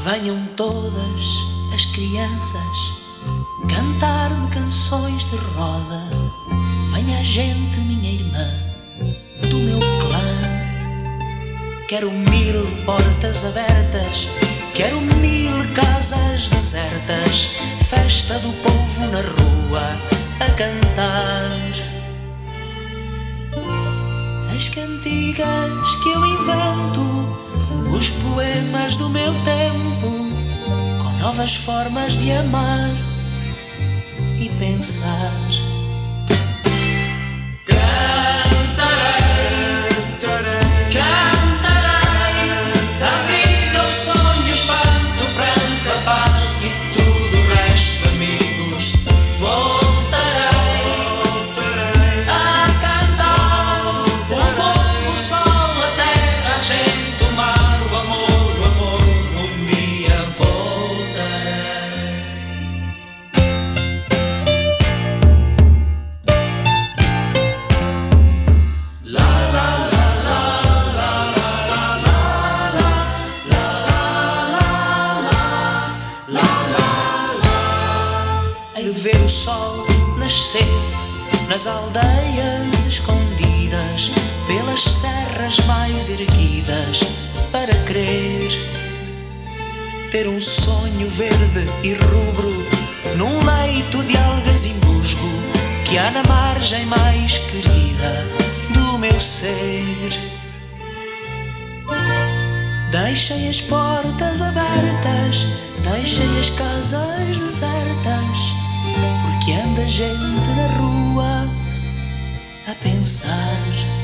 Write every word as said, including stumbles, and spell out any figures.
Venham todas as crianças cantar-me canções de roda. Venha a gente, minha irmã, do meu clã. Quero mil portas abertas, quero mil casas desertas, festa do povo na rua a cantar as cantigas que eu invento, os poemas do meu tempo, com novas formas de amar e pensar. Hei de ver o sol nascer nas aldeias escondidas, pelas serras mais erguidas, para crer. Ter um sonho verde e rubro num leito de algas e musgo que há na margem mais querida do meu ser. Deixem as portas abertas, deixem as casas desertas, porque anda gente na rua a pensar.